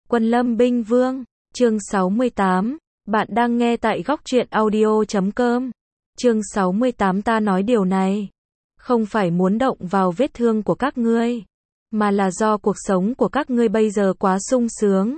Quân Lâm Binh Vương, chương 68, bạn đang nghe tại góc truyện audio.com. Chương 68 ta nói điều này, không phải muốn động vào vết thương của các ngươi, mà là do cuộc sống của các ngươi bây giờ quá sung sướng.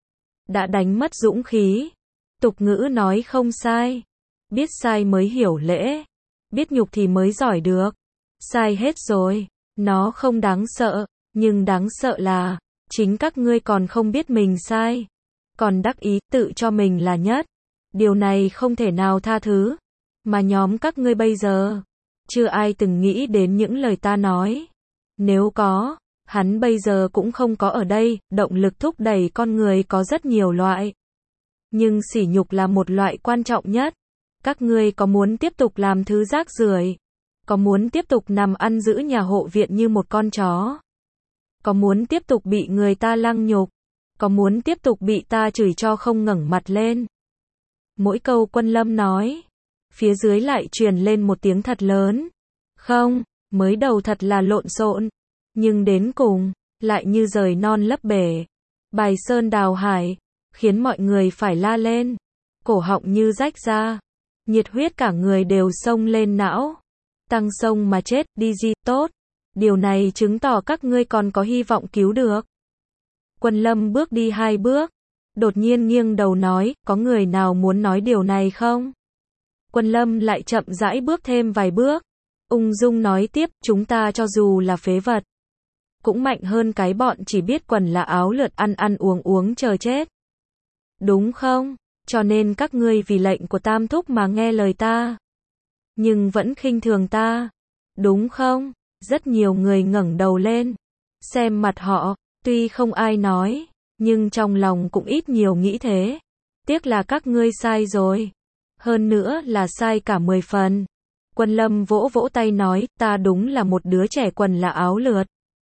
Đã đánh mất dũng khí. Tục ngữ nói không sai. Biết sai mới hiểu lễ. Biết nhục thì mới giỏi được. Sai hết rồi. Nó không đáng sợ, nhưng đáng sợ là chính các ngươi còn không biết mình sai, còn đắc ý tự cho mình là nhất. Điều này không thể nào tha thứ. Mà nhóm các ngươi bây giờ, chưa ai từng nghĩ đến những lời ta nói. Nếu có, hắn bây giờ cũng không có ở đây. Động lực thúc đẩy con người có rất nhiều loại, nhưng sỉ nhục là một loại quan trọng nhất. Các ngươi có muốn tiếp tục làm thứ rác rưởi? Có muốn tiếp tục nằm ăn giữ nhà hộ viện như một con chó? Có muốn tiếp tục bị người ta lăng nhục? Có muốn tiếp tục bị ta chửi cho không ngẩng mặt lên? Mỗi câu Quân Lâm nói, phía dưới lại truyền lên một tiếng thật lớn. Không, mới đầu thật là lộn xộn, nhưng đến cùng, lại như rời non lấp bể, bài sơn đào hải, khiến mọi người phải la lên, cổ họng như rách ra, nhiệt huyết cả người đều xông lên não. Tăng sông mà chết, đi gì, tốt. Điều này chứng tỏ các ngươi còn có hy vọng cứu được. Quân Lâm bước đi 2 bước, đột nhiên nghiêng đầu nói, có người nào muốn nói điều này không? Quân Lâm lại chậm rãi bước thêm vài bước, ung dung nói tiếp, chúng ta cho dù là phế vật, cũng mạnh hơn cái bọn chỉ biết quần là áo lượt ăn ăn uống uống chờ chết. Đúng không? Cho nên các ngươi vì lệnh của Tam Thúc mà nghe lời ta, nhưng vẫn khinh thường ta. Đúng không? Rất nhiều người ngẩng đầu lên, xem mặt họ, tuy không ai nói, nhưng trong lòng cũng ít nhiều nghĩ thế. Tiếc là các ngươi sai rồi. Hơn nữa là sai cả 10 phần. Quân Lâm vỗ vỗ tay nói, ta đúng là một đứa trẻ quần là áo lượt.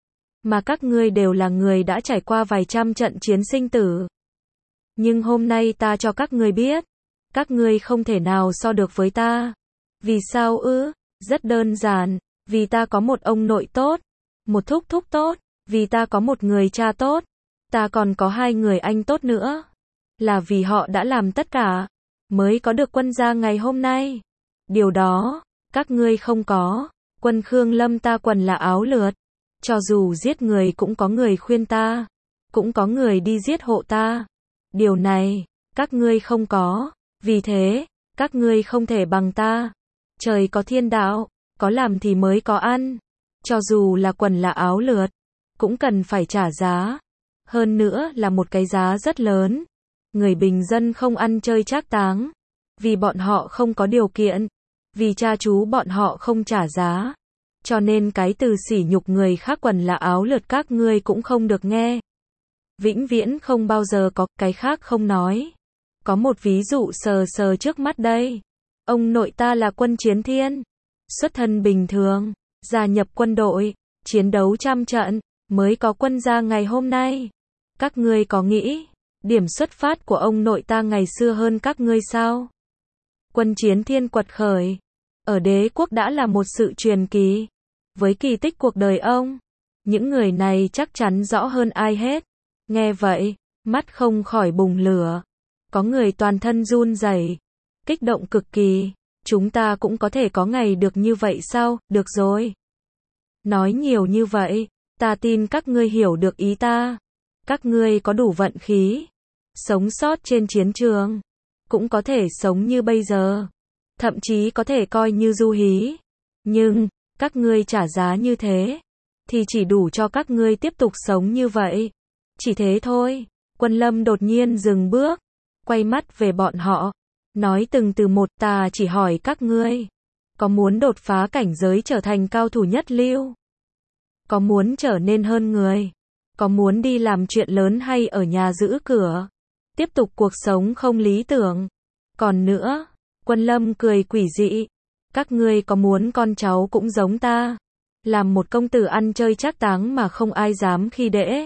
Mà các ngươi đều là người đã trải qua vài trăm trận chiến sinh tử. Nhưng hôm nay ta cho các ngươi biết, các ngươi không thể nào so được với ta. Vì sao ư? Rất đơn giản, vì ta có một ông nội tốt, một thúc thúc tốt, vì ta có một người cha tốt, ta còn có 2 người anh tốt nữa. Là vì họ đã làm tất cả, mới có được Quân gia ngày hôm nay. Điều đó, các ngươi không có. Quân Khương Lâm ta quần là áo lượt. Cho dù giết người cũng có người khuyên ta, cũng có người đi giết hộ ta. Điều này, các ngươi không có. Vì thế, các ngươi không thể bằng ta. Trời có thiên đạo, có làm thì mới có ăn. Cho dù là quần là áo lượt, cũng cần phải trả giá. Hơn nữa là một cái giá rất lớn. Người bình dân không ăn chơi trác táng, vì bọn họ không có điều kiện, vì cha chú bọn họ không trả giá. Cho nên cái từ sỉ nhục người khác quần là áo lượt các ngươi cũng không được nghe. Vĩnh viễn không bao giờ có, cái khác không nói. Có một ví dụ sờ sờ trước mắt đây. Ông nội ta là Quân Chiến Thiên, xuất thân bình thường, gia nhập quân đội, chiến đấu trăm trận, mới có Quân gia ngày hôm nay. Các ngươi có nghĩ, điểm xuất phát của ông nội ta ngày xưa hơn các ngươi sao? Quân Chiến Thiên quật khởi, ở đế quốc đã là một sự truyền kỳ. Với kỳ tích cuộc đời ông, những người này chắc chắn rõ hơn ai hết. Nghe vậy, mắt không khỏi bùng lửa. Có người toàn thân run rẩy, kích động cực kỳ. Chúng ta cũng có thể có ngày được như vậy sao? Được rồi. Nói nhiều như vậy, ta tin các ngươi hiểu được ý ta. Các ngươi có đủ vận khí, sống sót trên chiến trường, cũng có thể sống như bây giờ, thậm chí có thể coi như du hí. Nhưng, các ngươi trả giá như thế, thì chỉ đủ cho các ngươi tiếp tục sống như vậy. Chỉ thế thôi. Quân Lâm đột nhiên dừng bước, quay mắt về bọn họ, nói từng từ một, ta chỉ hỏi các ngươi, có muốn đột phá cảnh giới trở thành cao thủ nhất lưu? Có muốn trở nên hơn người? Có muốn đi làm chuyện lớn hay ở nhà giữ cửa, tiếp tục cuộc sống không lý tưởng? Còn nữa, Quân Lâm cười quỷ dị, các ngươi có muốn con cháu cũng giống ta, làm một công tử ăn chơi trác táng mà không ai dám khi dễ?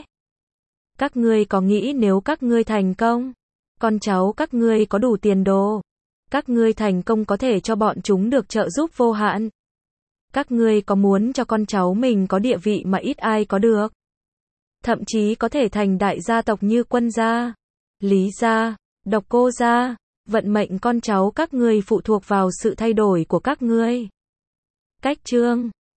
Các ngươi có nghĩ nếu các ngươi thành công, con cháu các ngươi có đủ tiền đồ, các ngươi thành công có thể cho bọn chúng được trợ giúp vô hạn? Các ngươi có muốn cho con cháu mình có địa vị mà ít ai có được? thậm chí có thể thành đại gia tộc như Quân gia, Lý gia, Độc Cô gia. Vận mệnh con cháu các ngươi phụ thuộc vào sự thay đổi của các ngươi. Cách chương